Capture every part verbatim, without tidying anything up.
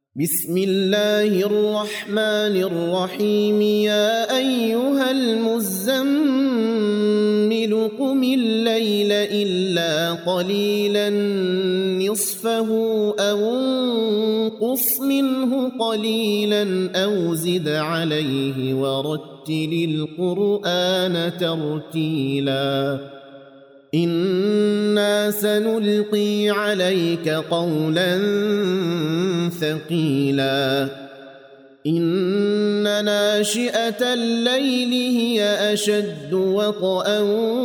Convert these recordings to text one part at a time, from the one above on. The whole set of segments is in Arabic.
بسم الله الرحمن الرحيم يا أيها المزمل قم الليل إلا قليلا نصفه أو انقص منه قليلا أو زد عليه ورتل القرآن ترتيلا إنا سنلقي عليك قولا ثقيلا إن ناشئة الليل هي أشد وطئا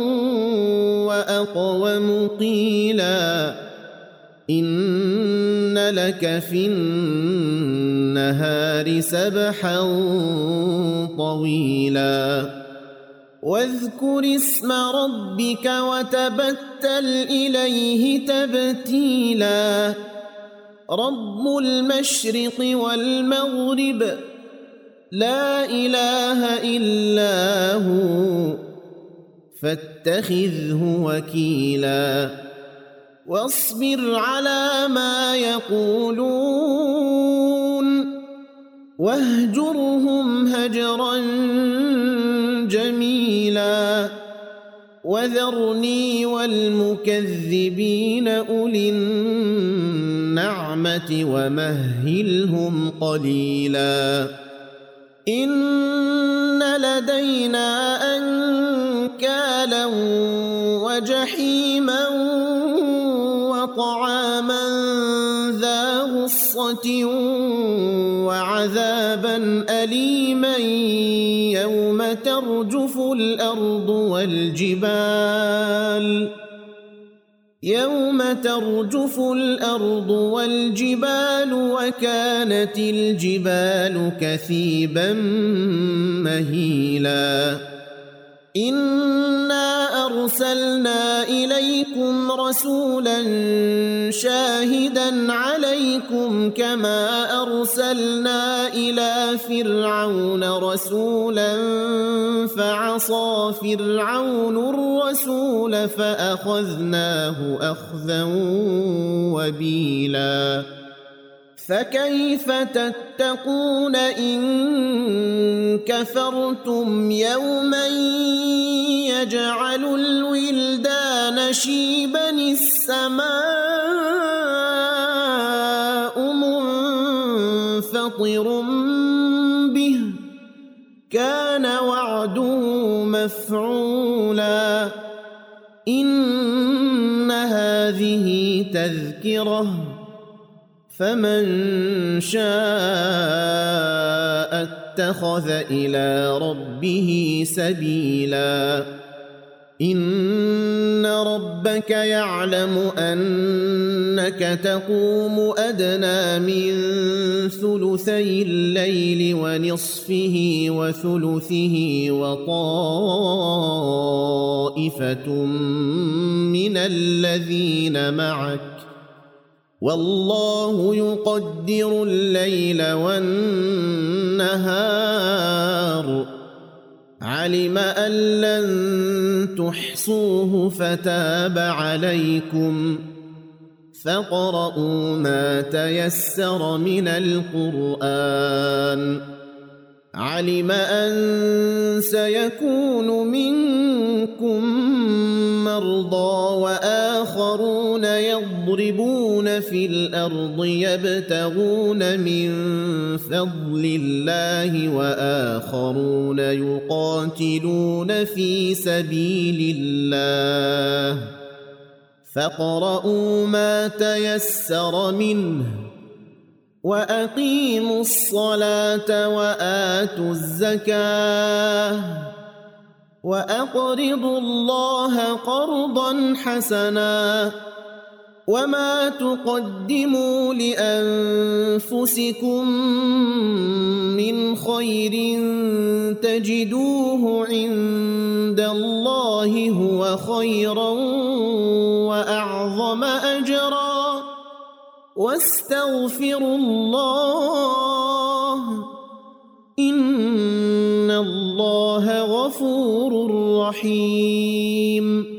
وأقوم قيلا إن لك في النهار سبحا طويلا واذكر اسم ربك وتبتل إليه تبتيلا رب المشرق والمغرب لا إله إلا هو فاتخذه وكيلا واصبر على ما يقولون واهجرهم هجرا جميلا وذرني والمكذبين أولي النعمة ومهلهم قليلا إن لدينا أنكالا وجحيما وطعاما ذا غصة وعذابا أليما يوم ترجف الأرض والجبال يوم ترجف الأرض والجبال وكانت الجبال كثيبا مهيلا إنا أرسلنا إليكم رسولا شاهدا عليكم كما أرسلنا إلى فرعون رسولا فعصى فرعون الرسول فأخذناه أخذا وبيلا فكيف تتقون إن كفرتم يوما يجعل الولدان شيبا السماء منفطر به كان وعده مفعولا إن هذه تذكرة فمن شاء اتخذ إلى ربه سبيلا إن ربك يعلم أنك تقوم أدنى من ثلثي الليل ونصفه وثلثه وطائفة من الذين معك والله يقدر الليل والنهار علم أن لن تحصوه فتاب عليكم فاقرؤوا ما تيسر من القرآن علم أن سيكون منكم مرضى وآخرون يضربون في الأرض يبتغون من فضل الله وآخرون يقاتلون في سبيل الله فاقرؤوا ما تيسر منه وأقيموا الصلاة وآتوا الزكاة وأقرضوا الله قرضا حسنا وما تقدموا لأنفسكم من خير تجدوه عند الله هو خيرا وأعظم أجرا واستغفروا الله إن الله غفور رحيم